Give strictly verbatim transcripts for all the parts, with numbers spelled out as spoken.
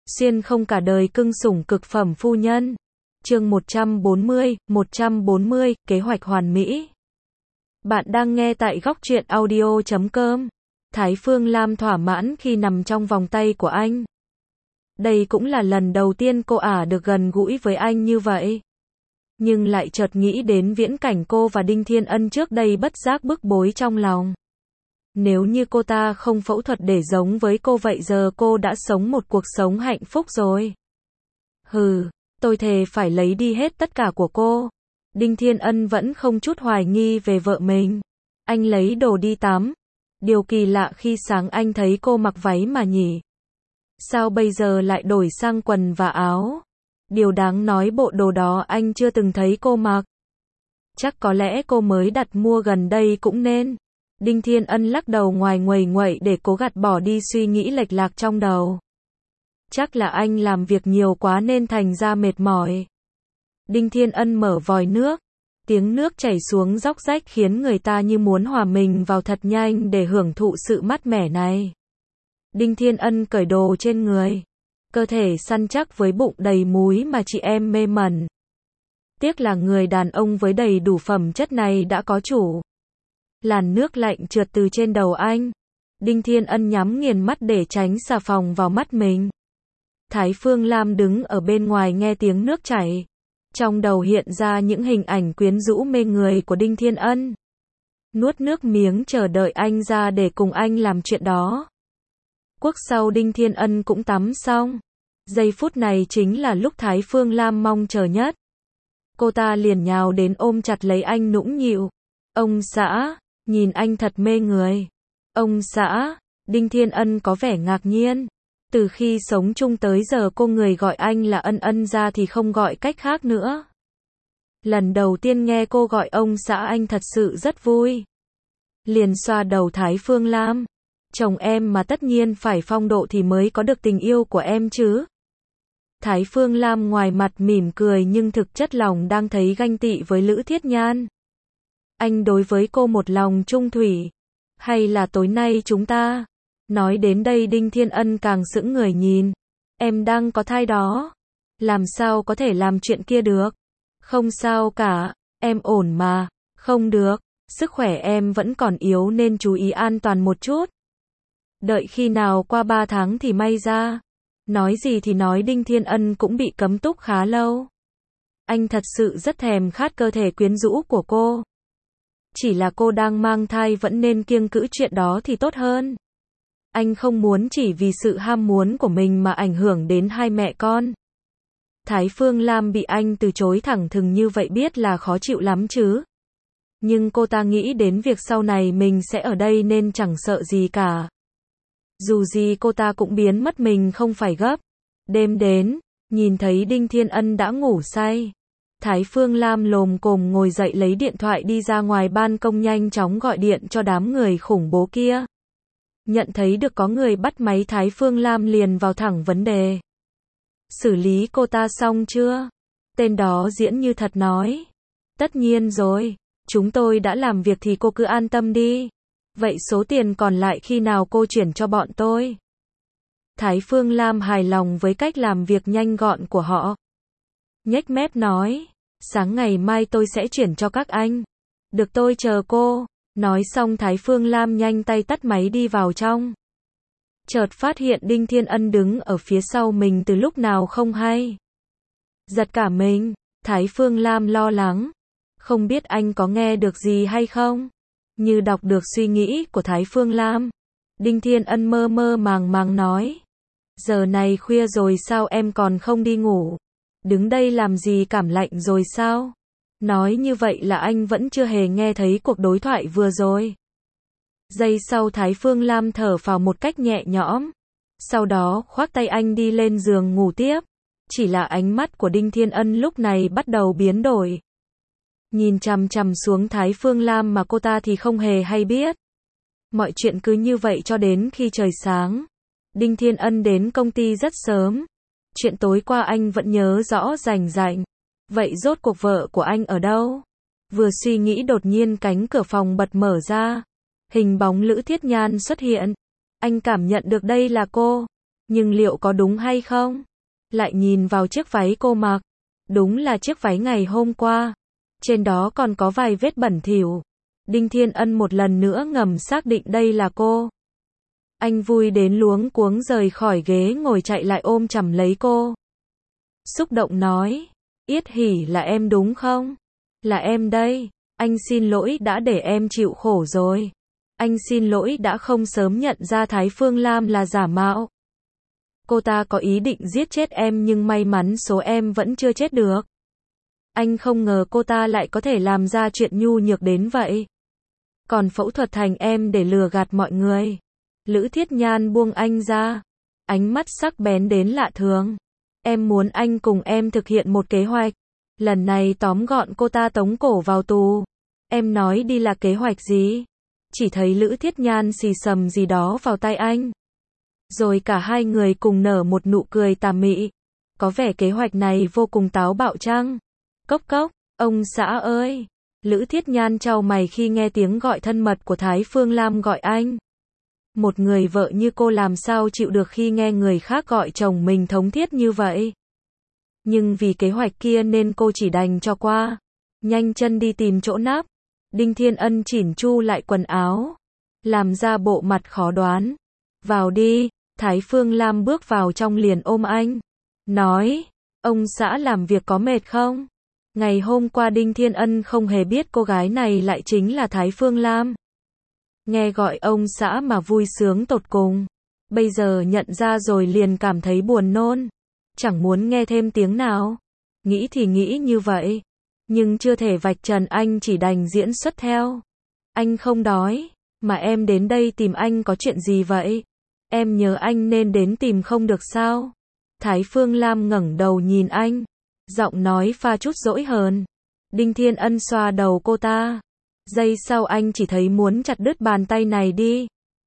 Xuyên không cả đời cưng sủng cực phẩm phu nhân. Chương một trăm bốn mươi, một trăm bốn mươi, kế hoạch hoàn mỹ. Bạn đang nghe tại góc truyện audio chấm com. Thái Phương Lam thỏa mãn khi nằm trong vòng tay của anh. Đây cũng là lần đầu tiên cô ả được gần gũi với anh như vậy. Nhưng lại chợt nghĩ đến viễn cảnh cô và Đinh Thiên Ân trước đây, bất giác bức bối trong lòng. Nếu như cô ta không phẫu thuật để giống với cô, vậy giờ cô đã sống một cuộc sống hạnh phúc rồi. Hừ, tôi thề phải lấy đi hết tất cả của cô. Đinh Thiên Ân vẫn không chút hoài nghi về vợ mình. Anh lấy đồ đi tắm. Điều kỳ lạ khi sáng anh thấy cô mặc váy mà nhỉ? Sao bây giờ lại đổi sang quần và áo? Điều đáng nói bộ đồ đó anh chưa từng thấy cô mặc. Chắc có lẽ cô mới đặt mua gần đây cũng nên. Đinh Thiên Ân lắc đầu ngoài nguầy nguậy để cố gạt bỏ đi suy nghĩ lệch lạc trong đầu. Chắc là anh làm việc nhiều quá nên thành ra mệt mỏi. Đinh Thiên Ân mở vòi nước. Tiếng nước chảy xuống róc rách khiến người ta như muốn hòa mình vào thật nhanh để hưởng thụ sự mát mẻ này. Đinh Thiên Ân cởi đồ trên người. Cơ thể săn chắc với bụng đầy múi mà chị em mê mẩn. Tiếc là người đàn ông với đầy đủ phẩm chất này đã có chủ. Làn nước lạnh trượt từ trên đầu anh. Đinh Thiên Ân nhắm nghiền mắt để tránh xà phòng vào mắt mình. Thái Phương Lam đứng ở bên ngoài nghe tiếng nước chảy. Trong đầu hiện ra những hình ảnh quyến rũ mê người của Đinh Thiên Ân. Nuốt nước miếng chờ đợi anh ra để cùng anh làm chuyện đó. Quốc sau Đinh Thiên Ân cũng tắm xong. Giây phút này chính là lúc Thái Phương Lam mong chờ nhất. Cô ta liền nhào đến ôm chặt lấy anh nũng nịu. Ông xã, nhìn anh thật mê người. Ông xã, Đinh Thiên Ân có vẻ ngạc nhiên. Từ khi sống chung tới giờ cô người gọi anh là Ân Ân ra thì không gọi cách khác nữa. Lần đầu tiên nghe cô gọi ông xã anh thật sự rất vui. Liền xoa đầu Thái Phương Lam. Chồng em mà tất nhiên phải phong độ thì mới có được tình yêu của em chứ. Thái Phương Lam ngoài mặt mỉm cười nhưng thực chất lòng đang thấy ganh tị với Lữ Thiết Nhan. Anh đối với cô một lòng trung thủy. Hay là tối nay chúng ta... Nói đến đây Đinh Thiên Ân càng sững người nhìn. Em đang có thai đó. Làm sao có thể làm chuyện kia được? Không sao cả, em ổn mà. Không được, sức khỏe em vẫn còn yếu nên chú ý an toàn một chút. Đợi khi nào qua ba tháng thì may ra. Nói gì thì nói, Đinh Thiên Ân cũng bị cấm túc khá lâu. Anh thật sự rất thèm khát cơ thể quyến rũ của cô. Chỉ là cô đang mang thai vẫn nên kiêng cữ chuyện đó thì tốt hơn. Anh không muốn chỉ vì sự ham muốn của mình mà ảnh hưởng đến hai mẹ con. Thái Phương Lam bị anh từ chối thẳng thừng như vậy biết là khó chịu lắm chứ. Nhưng cô ta nghĩ đến việc sau này mình sẽ ở đây nên chẳng sợ gì cả. Dù gì cô ta cũng biến mất mình không phải gấp. Đêm đến, nhìn thấy Đinh Thiên Ân đã ngủ say. Thái Phương Lam lồm cồm ngồi dậy lấy điện thoại đi ra ngoài ban công nhanh chóng gọi điện cho đám người khủng bố kia. Nhận thấy được có người bắt máy Thái Phương Lam liền vào thẳng vấn đề. Xử lý cô ta xong chưa? Tên đó diễn như thật nói. Tất nhiên rồi, chúng tôi đã làm việc thì cô cứ an tâm đi. Vậy số tiền còn lại khi nào cô chuyển cho bọn tôi? Thái Phương Lam hài lòng với cách làm việc nhanh gọn của họ. Nhếch mép nói, sáng ngày mai tôi sẽ chuyển cho các anh. Được, tôi chờ cô. Nói xong Thái Phương Lam nhanh tay tắt máy đi vào trong. Chợt phát hiện Đinh Thiên Ân đứng ở phía sau mình từ lúc nào không hay. Giật cả mình, Thái Phương Lam lo lắng. Không biết anh có nghe được gì hay không? Như đọc được suy nghĩ của Thái Phương Lam. Đinh Thiên Ân mơ mơ màng màng nói. Giờ này khuya rồi sao em còn không đi ngủ? Đứng đây làm gì, cảm lạnh rồi sao? Nói như vậy là anh vẫn chưa hề nghe thấy cuộc đối thoại vừa rồi. Giây sau Thái Phương Lam thở phào một cách nhẹ nhõm. Sau đó khoác tay anh đi lên giường ngủ tiếp. Chỉ là ánh mắt của Đinh Thiên Ân lúc này bắt đầu biến đổi. Nhìn chằm chằm xuống Thái Phương Lam mà cô ta thì không hề hay biết. Mọi chuyện cứ như vậy cho đến khi trời sáng. Đinh Thiên Ân đến công ty rất sớm. Chuyện tối qua anh vẫn nhớ rõ rành rành. Vậy rốt cuộc vợ của anh ở đâu? Vừa suy nghĩ đột nhiên cánh cửa phòng bật mở ra. Hình bóng Lữ Thiết Nhan xuất hiện. Anh cảm nhận được đây là cô. Nhưng liệu có đúng hay không? Lại nhìn vào chiếc váy cô mặc. Đúng là chiếc váy ngày hôm qua. Trên đó còn có vài vết bẩn thỉu. Đinh Thiên Ân một lần nữa ngầm xác định đây là cô. Anh vui đến luống cuống rời khỏi ghế ngồi chạy lại ôm chầm lấy cô. Xúc động nói, Yết Hỉ là em đúng không? Là em đây, anh xin lỗi đã để em chịu khổ rồi. Anh xin lỗi đã không sớm nhận ra Thái Phương Lam là giả mạo. Cô ta có ý định giết chết em nhưng may mắn số em vẫn chưa chết được. Anh không ngờ cô ta lại có thể làm ra chuyện nhu nhược đến vậy. Còn phẫu thuật thành em để lừa gạt mọi người. Lữ Thiết Nhan buông anh ra. Ánh mắt sắc bén đến lạ thường. Em muốn anh cùng em thực hiện một kế hoạch. Lần này tóm gọn cô ta tống cổ vào tù. Em nói đi là kế hoạch gì? Chỉ thấy Lữ Thiết Nhan xì xầm gì đó vào tay anh. Rồi cả hai người cùng nở một nụ cười tà mị. Có vẻ kế hoạch này vô cùng táo bạo chăng? Cốc cốc, ông xã ơi! Lữ Thiết Nhan chau mày khi nghe tiếng gọi thân mật của Thái Phương Lam gọi anh. Một người vợ như cô làm sao chịu được khi nghe người khác gọi chồng mình thống thiết như vậy. Nhưng vì kế hoạch kia nên cô chỉ đành cho qua. Nhanh chân đi tìm chỗ nắp. Đinh Thiên Ân chỉn chu lại quần áo. Làm ra bộ mặt khó đoán. Vào đi, Thái Phương Lam bước vào trong liền ôm anh. Nói, ông xã làm việc có mệt không? Ngày hôm qua Đinh Thiên Ân không hề biết cô gái này lại chính là Thái Phương Lam. Nghe gọi ông xã mà vui sướng tột cùng. Bây giờ nhận ra rồi liền cảm thấy buồn nôn. Chẳng muốn nghe thêm tiếng nào. Nghĩ thì nghĩ như vậy. Nhưng chưa thể vạch trần anh chỉ đành diễn xuất theo. Anh không đói. Mà em đến đây tìm anh có chuyện gì vậy? Em nhớ anh nên đến tìm không được sao? Thái Phương Lam ngẩng đầu nhìn anh. Giọng nói pha chút dỗi hờn. Đinh Thiên Ân xoa đầu cô ta. Giây sau anh chỉ thấy muốn chặt đứt bàn tay này đi.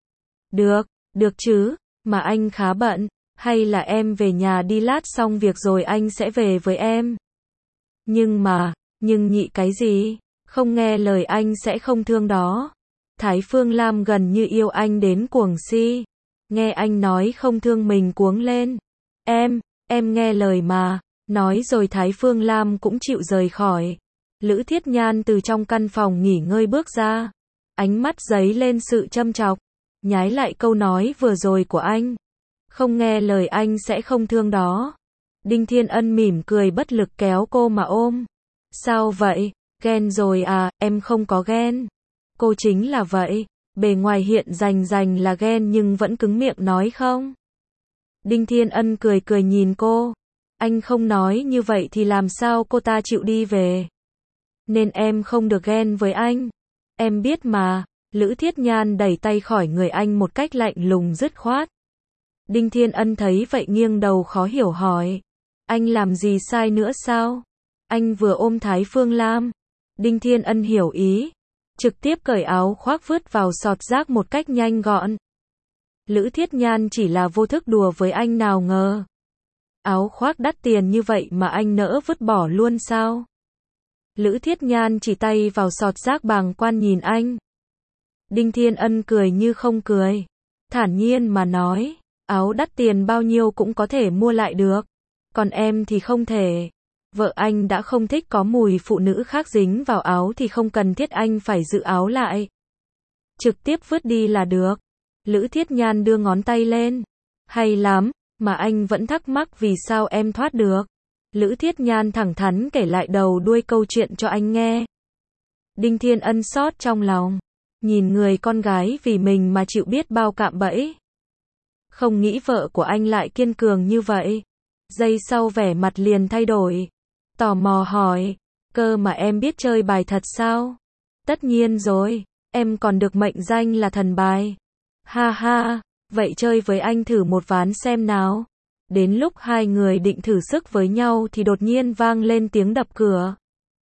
Được, được chứ, mà anh khá bận. Hay là em về nhà đi lát xong việc rồi anh sẽ về với em. Nhưng mà, nhưng nhị cái gì? Không nghe lời anh sẽ không thương đó. Thái Phương Lam gần như yêu anh đến cuồng si. Nghe anh nói không thương mình cuống lên. Em, em nghe lời mà. Nói rồi Thái Phương Lam cũng chịu rời khỏi. Lữ Thiết Nhan từ trong căn phòng nghỉ ngơi bước ra. Ánh mắt dấy lên sự châm chọc. Nhái lại câu nói vừa rồi của anh. Không nghe lời anh sẽ không thương đó. Đinh Thiên Ân mỉm cười bất lực kéo cô mà ôm. Sao vậy? Ghen rồi à? Em không có ghen. Cô chính là vậy. Bề ngoài hiện rành rành là ghen nhưng vẫn cứng miệng nói không. Đinh Thiên Ân cười cười nhìn cô. Anh không nói như vậy thì làm sao cô ta chịu đi về. Nên em không được ghen với anh. Em biết mà. Lữ Thiết Nhan đẩy tay khỏi người anh một cách lạnh lùng dứt khoát. Đinh Thiên Ân thấy vậy nghiêng đầu khó hiểu hỏi. Anh làm gì sai nữa sao? Anh vừa ôm Thái Phương Lam. Đinh Thiên Ân hiểu ý. Trực tiếp cởi áo khoác vứt vào sọt rác một cách nhanh gọn. Lữ Thiết Nhan chỉ là vô thức đùa với anh nào ngờ. Áo khoác đắt tiền như vậy mà anh nỡ vứt bỏ luôn sao? Lữ Thiết Nhan chỉ tay vào sọt rác bàng quan nhìn anh. Đinh Thiên Ân cười như không cười. Thản nhiên mà nói. Áo đắt tiền bao nhiêu cũng có thể mua lại được. Còn em thì không thể. Vợ anh đã không thích có mùi phụ nữ khác dính vào áo thì không cần thiết anh phải giữ áo lại. Trực tiếp vứt đi là được. Lữ Thiết Nhan đưa ngón tay lên. Hay lắm, mà anh vẫn thắc mắc vì sao em thoát được. Lữ Thiết Nhan thẳng thắn kể lại đầu đuôi câu chuyện cho anh nghe. Đinh Thiên Ân xót trong lòng. Nhìn người con gái vì mình mà chịu biết bao cạm bẫy. Không nghĩ vợ của anh lại kiên cường như vậy. Giây sau vẻ mặt liền thay đổi. Tò mò hỏi. Cơ mà em biết chơi bài thật sao? Tất nhiên rồi. Em còn được mệnh danh là thần bài. Ha ha. Vậy chơi với anh thử một ván xem nào. Đến lúc hai người định thử sức với nhau thì đột nhiên vang lên tiếng đập cửa.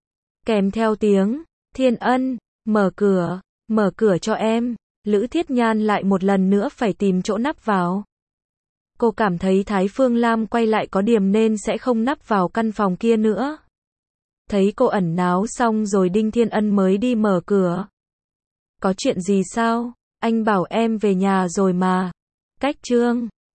Kèm theo tiếng. Thiên Ân. Mở cửa. Mở cửa cho em. Lữ Thiết Nhan lại một lần nữa phải tìm chỗ nắp vào. Cô cảm thấy Thái Phương Lam quay lại có điểm nên sẽ không nắp vào căn phòng kia nữa. Thấy cô ẩn náu xong rồi Đinh Thiên Ân mới đi mở cửa. Có chuyện gì sao? Anh bảo em về nhà rồi mà. Cách chương